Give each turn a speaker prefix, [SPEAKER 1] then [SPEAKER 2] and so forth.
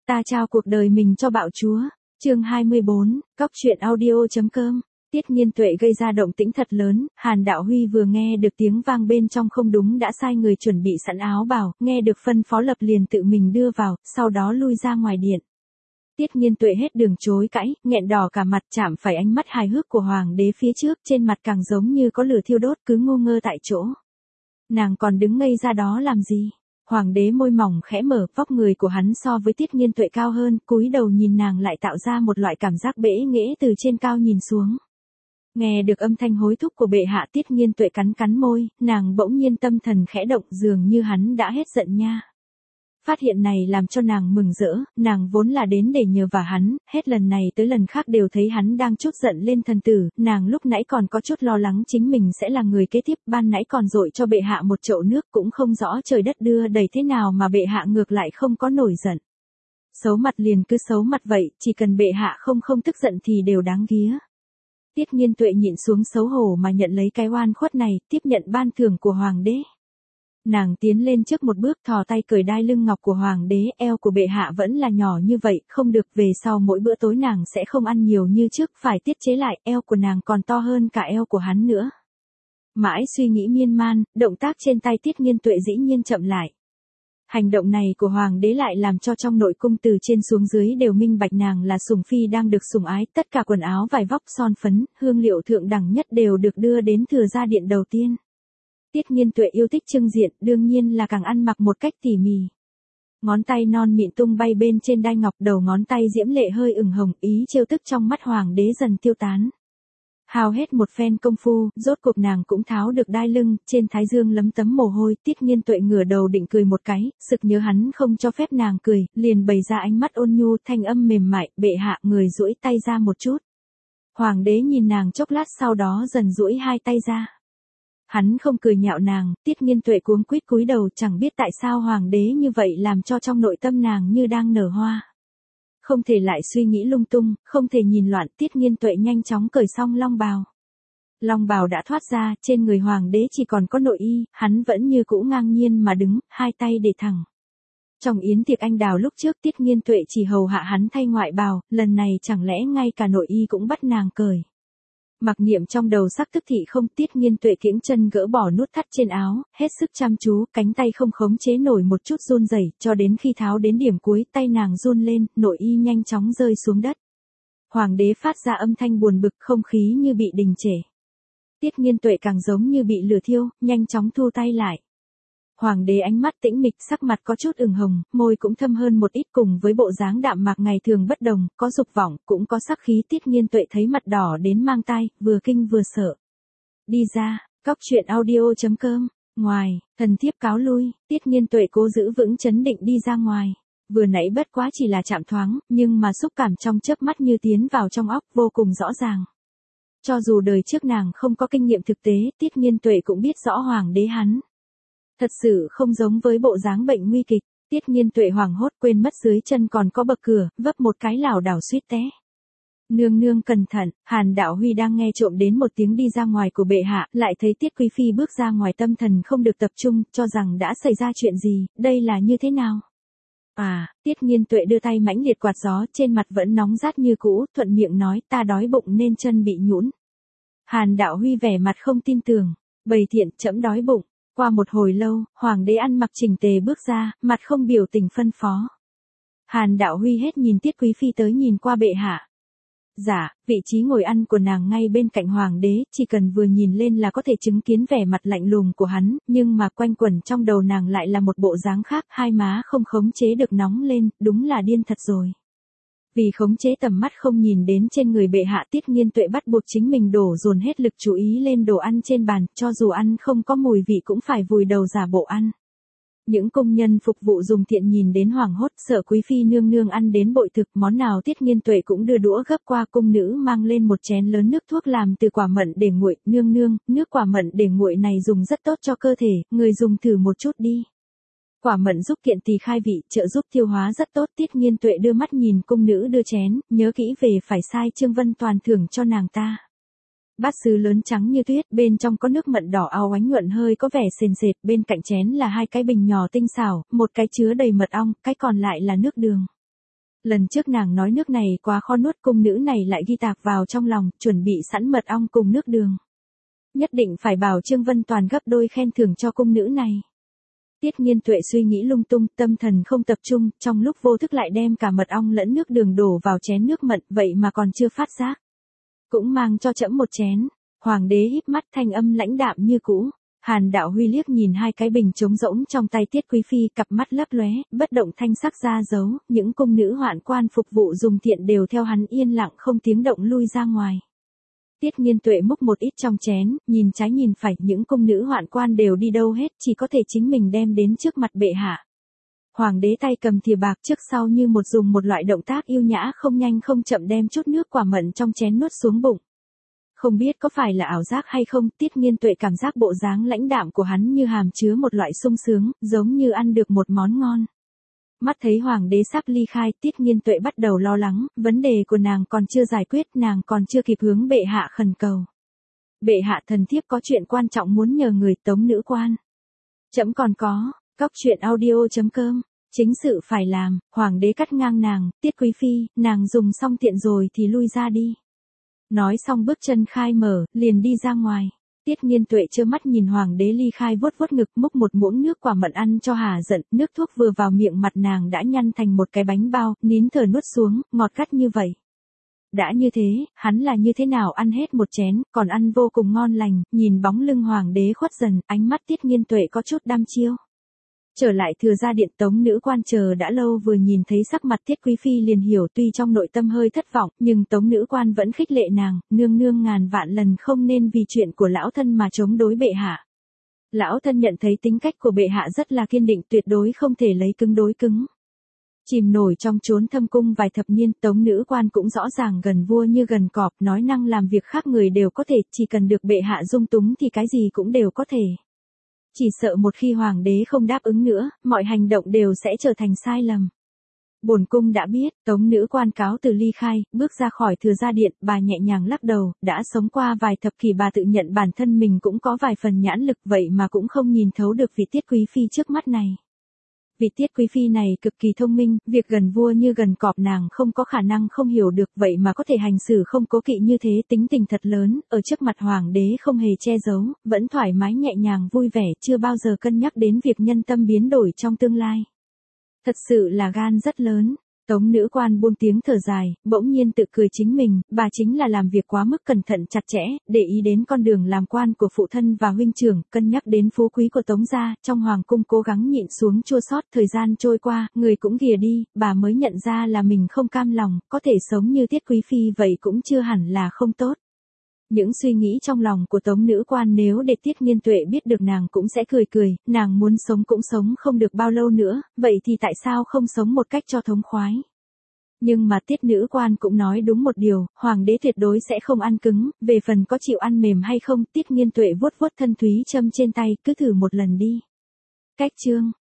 [SPEAKER 1] Ta trao cuộc đời mình cho bạo chúa. Chương 24, Cóc truyện audio.com. Tiết Nghiên Tuệ gây ra động tĩnh thật lớn, Hàn Đạo Huy vừa nghe được tiếng vang bên trong không đúng đã sai người chuẩn bị sẵn áo bào, nghe được phân phó lập liền tự mình đưa vào, sau đó lui ra ngoài điện. Tiết Nghiên Tuệ hết đường chối cãi, nghẹn đỏ cả mặt, chạm phải ánh mắt hài hước của hoàng đế phía trước, trên mặt càng giống như có lửa thiêu đốt, cứ ngu ngơ tại chỗ. Nàng còn đứng ngây ra đó làm gì? Hoàng đế môi mỏng khẽ mở, vóc người của hắn so với Tiết Nghiên Tuệ cao hơn, cúi đầu nhìn nàng lại tạo ra một loại cảm giác bẽ nghễ từ trên cao nhìn xuống. Nghe được âm thanh hối thúc của bệ hạ, Tiết Nghiên Tuệ cắn cắn môi, nàng bỗng nhiên tâm thần khẽ động, dường như hắn đã hết giận nha. Phát hiện này làm cho nàng mừng rỡ, nàng vốn là đến để nhờ vả hắn, hết lần này tới lần khác đều thấy hắn đang trút giận lên thần tử, nàng lúc nãy còn có chút lo lắng chính mình sẽ là người kế tiếp, ban nãy còn dội cho bệ hạ một chậu nước cũng không rõ trời đất đưa đầy thế nào mà bệ hạ ngược lại không có nổi giận. Xấu mặt liền cứ xấu mặt vậy, chỉ cần bệ hạ không tức giận thì đều đáng ghía. Tiết Nghiên Tuệ nhịn xuống xấu hổ mà nhận lấy cái oan khuất này, tiếp nhận ban thưởng của hoàng đế. Nàng tiến lên trước một bước, thò tay cởi đai lưng ngọc của hoàng đế, eo của bệ hạ vẫn là nhỏ như vậy, không được, về sau mỗi bữa tối nàng sẽ không ăn nhiều như trước, phải tiết chế lại, eo của nàng còn to hơn cả eo của hắn nữa. Mãi suy nghĩ miên man, động tác trên tay Tiết Nghiên Tuệ dĩ nhiên chậm lại. Hành động này của hoàng đế lại làm cho trong nội cung từ trên xuống dưới đều minh bạch nàng là sủng phi đang được sủng ái, tất cả quần áo vải vóc son phấn, hương liệu thượng đẳng nhất đều được đưa đến thừa gia điện đầu tiên. Tiết Nghiên Tuệ yêu thích trưng diện, đương nhiên là càng ăn mặc một cách tỉ mỉ. Ngón tay non mịn tung bay bên trên đai ngọc, đầu ngón tay diễm lệ hơi ửng hồng, ý trêu tức trong mắt hoàng đế dần tiêu tán. Hao hết một phen công phu, rốt cuộc nàng cũng tháo được đai lưng, trên thái dương lấm tấm mồ hôi, Tiết Nghiên Tuệ ngửa đầu định cười một cái, sực nhớ hắn không cho phép nàng cười, liền bày ra ánh mắt ôn nhu, thanh âm mềm mại, bệ hạ, người duỗi tay ra một chút. Hoàng đế nhìn nàng chốc lát sau đó dần duỗi hai tay ra. Hắn không cười nhạo nàng, Tiết Nghiên Tuệ cuống quýt cúi đầu, chẳng biết tại sao hoàng đế như vậy làm cho trong nội tâm nàng như đang nở hoa. Không thể lại suy nghĩ lung tung, không thể nhìn loạn, Tiết Nghiên Tuệ nhanh chóng cởi xong long bào. Long bào đã thoát ra, trên người hoàng đế chỉ còn có nội y, hắn vẫn như cũ ngang nhiên mà đứng, hai tay để thẳng. Trong yến tiệc anh đào lúc trước, Tiết Nghiên Tuệ chỉ hầu hạ hắn thay ngoại bào, lần này chẳng lẽ ngay cả nội y cũng bắt nàng cởi. Mặc niệm trong đầu sắc tức thị không, Tiết Nghiên Tuệ kiễng chân gỡ bỏ nút thắt trên áo, hết sức chăm chú, cánh tay không khống chế nổi một chút run rẩy, cho đến khi tháo đến điểm cuối, tay nàng run lên, nội y nhanh chóng rơi xuống đất. Hoàng đế phát ra âm thanh buồn bực, không khí như bị đình trệ. Tiết Nghiên Tuệ càng giống như bị lửa thiêu, nhanh chóng thu tay lại. Hoàng đế ánh mắt tĩnh mịch, sắc mặt có chút ửng hồng, môi cũng thâm hơn một ít, cùng với bộ dáng đạm mạc ngày thường bất đồng, có dục vọng, cũng có sắc khí. Tiết Nghiên Tuệ thấy mặt đỏ đến mang tai, vừa kinh vừa sợ. Đi ra, Cóc truyện audio.com. Ngoài, thần thiếp cáo lui, Tiết Nghiên Tuệ cố giữ vững chấn định đi ra ngoài. Vừa nãy bất quá chỉ là chạm thoáng, nhưng mà xúc cảm trong chớp mắt như tiến vào trong óc, vô cùng rõ ràng. Cho dù đời trước nàng không có kinh nghiệm thực tế, Tiết Nghiên Tuệ cũng biết rõ hoàng đế hắn. Thật sự không giống với bộ dáng bệnh nguy kịch. Tiết Nghiên Tuệ hoảng hốt, quên mất dưới chân còn có bậc cửa, vấp một cái lảo đảo suýt té. Nương nương cẩn thận, Hàn Đạo Huy đang nghe trộm đến một tiếng đi ra ngoài của bệ hạ, lại thấy Tiết Quý Phi bước ra ngoài, tâm thần không được tập trung, cho rằng đã xảy ra chuyện gì, đây là như thế nào? Tiết Nghiên Tuệ đưa tay mãnh liệt quạt gió, trên mặt vẫn nóng rát như cũ, thuận miệng nói, ta đói bụng nên chân bị nhũn. Hàn Đạo Huy vẻ mặt không tin tưởng, bầy thiện, trẫm đói bụng. Qua một hồi lâu, hoàng đế ăn mặc chỉnh tề bước ra, mặt không biểu tình phân phó. Hàn Đạo Huy hết nhìn Tiết Quý Phi tới nhìn qua bệ hạ. Dạ, vị trí ngồi ăn của nàng ngay bên cạnh hoàng đế, chỉ cần vừa nhìn lên là có thể chứng kiến vẻ mặt lạnh lùng của hắn, nhưng mà quanh quẩn trong đầu nàng lại là một bộ dáng khác, hai má không khống chế được nóng lên, đúng là điên thật rồi. Vì khống chế tầm mắt không nhìn đến trên người bệ hạ, Tiết Nghiên Tuệ bắt buộc chính mình đổ dồn hết lực chú ý lên đồ ăn trên bàn, cho dù ăn không có mùi vị cũng phải vùi đầu giả bộ ăn. Những công nhân phục vụ dùng thiện nhìn đến hoảng hốt, sợ Quý Phi nương nương ăn đến bội thực, món nào Tiết Nghiên Tuệ cũng đưa đũa gấp qua. Cung nữ mang lên một chén lớn nước thuốc làm từ quả mận để nguội, nương nương, nước quả mận để nguội này dùng rất tốt cho cơ thể, người dùng thử một chút đi. Quả mận giúp kiện tỳ khai vị, trợ giúp tiêu hóa rất tốt. Tiết Nghiên Tuệ đưa mắt nhìn cung nữ đưa chén, nhớ kỹ về phải sai Trương Vân Toàn thưởng cho nàng ta. Bát sứ lớn trắng như tuyết, bên trong có nước mận đỏ óng ánh nhuận hơi có vẻ sền sệt, bên cạnh chén là hai cái bình nhỏ tinh xảo, một cái chứa đầy mật ong, cái còn lại là nước đường. Lần trước nàng nói nước này quá khó nuốt, cung nữ này lại ghi tạc vào trong lòng, chuẩn bị sẵn mật ong cùng nước đường. Nhất định phải bảo Trương Vân Toàn gấp đôi khen thưởng cho cung nữ này. Tiết Nghiên Tuệ suy nghĩ lung tung, tâm thần không tập trung, trong lúc vô thức lại đem cả mật ong lẫn nước đường đổ vào chén nước mận, vậy mà còn chưa phát giác. Cũng mang cho trẫm một chén. Hoàng đế híp mắt, thanh âm lãnh đạm như cũ. Hàn Đạo Huy liếc nhìn hai cái bình trống rỗng trong tay Tiết Quý Phi, cặp mắt lấp lóe, bất động thanh sắc ra dấu, những cung nữ hoạn quan phục vụ dùng tiện đều theo hắn yên lặng không tiếng động lui ra ngoài. Tiết Nghiên Tuệ múc một ít trong chén, nhìn trái nhìn phải, những cung nữ hoạn quan đều đi đâu hết, chỉ có thể chính mình đem đến trước mặt bệ hạ. Hoàng đế tay cầm thìa bạc trước sau như dùng một loại động tác yêu nhã không nhanh không chậm đem chút nước quả mận trong chén nuốt xuống bụng. Không biết có phải là ảo giác hay không, Tiết Nghiên Tuệ cảm giác bộ dáng lãnh đạm của hắn như hàm chứa một loại sung sướng, giống như ăn được một món ngon. Mắt thấy hoàng đế sắp ly khai, Tiết Nghiên Tuệ bắt đầu lo lắng, vấn đề của nàng còn chưa giải quyết, nàng còn chưa kịp hướng bệ hạ khẩn cầu. Bệ hạ, thần thiếp có chuyện quan trọng muốn nhờ người, Tống nữ quan. Trẫm còn có, cóc truyện audio.com, chính sự phải làm. Hoàng đế cắt ngang nàng, Tiết Quý Phi, nàng dùng xong tiện rồi thì lui ra đi. Nói xong bước chân khai mở, liền đi ra ngoài. Tiết Nghiên Tuệ trơ mắt nhìn hoàng đế ly khai, vuốt vuốt ngực, múc một muỗng nước quả mận ăn cho hà giận, nước thuốc vừa vào miệng mặt nàng đã nhăn thành một cái bánh bao, nín thở nuốt xuống, ngọt gắt như vậy. Đã như thế, hắn là như thế nào ăn hết một chén, còn ăn vô cùng ngon lành, nhìn bóng lưng hoàng đế khuất dần, ánh mắt Tiết Nghiên Tuệ có chút đăm chiêu. Trở lại Thừa Gia Điện, Tống nữ quan chờ đã lâu, vừa nhìn thấy sắc mặt Tiết Quý Phi liền hiểu, tuy trong nội tâm hơi thất vọng, nhưng Tống nữ quan vẫn khích lệ nàng, nương nương ngàn vạn lần không nên vì chuyện của lão thân mà chống đối bệ hạ. Lão thân nhận thấy tính cách của bệ hạ rất là kiên định, tuyệt đối không thể lấy cứng đối cứng. Chìm nổi trong chốn thâm cung vài thập niên, Tống nữ quan cũng rõ ràng gần vua như gần cọp, nói năng làm việc khác người đều có thể, chỉ cần được bệ hạ dung túng thì cái gì cũng đều có thể. Chỉ sợ một khi hoàng đế không đáp ứng nữa, mọi hành động đều sẽ trở thành sai lầm. Bổn cung đã biết. Tống nữ quan cáo từ ly khai, bước ra khỏi Thừa Gia Điện, bà nhẹ nhàng lắc đầu, đã sống qua vài thập kỷ bà tự nhận bản thân mình cũng có vài phần nhãn lực, vậy mà cũng không nhìn thấu được vị Tiết Quý Phi trước mắt này. Vị Tiết Quý Phi này cực kỳ thông minh, việc gần vua như gần cọp nàng không có khả năng không hiểu được, vậy mà có thể hành xử không cố kỵ như thế, tính tình thật lớn, ở trước mặt hoàng đế không hề che giấu, vẫn thoải mái nhẹ nhàng vui vẻ, chưa bao giờ cân nhắc đến việc nhân tâm biến đổi trong tương lai. Thật sự là gan rất lớn. Tống nữ quan buông tiếng thở dài, bỗng nhiên tự cười chính mình, bà chính là làm việc quá mức cẩn thận chặt chẽ, để ý đến con đường làm quan của phụ thân và huynh trưởng, cân nhắc đến phú quý của Tống gia, trong hoàng cung cố gắng nhịn xuống chua xót. Thời gian trôi qua, người cũng ghìa đi, bà mới nhận ra là mình không cam lòng, có thể sống như Tiết Quý Phi vậy cũng chưa hẳn là không tốt. Những suy nghĩ trong lòng của Tống nữ quan nếu để Tiết Nghiên Tuệ biết được nàng cũng sẽ cười cười, nàng muốn sống cũng sống không được bao lâu nữa, vậy thì tại sao không sống một cách cho thống khoái. Nhưng mà Tiết nữ quan cũng nói đúng một điều, hoàng đế tuyệt đối sẽ không ăn cứng, về phần có chịu ăn mềm hay không, Tiết Nghiên Tuệ vuốt vuốt thân thúy châm trên tay, cứ thử một lần đi. Cách chương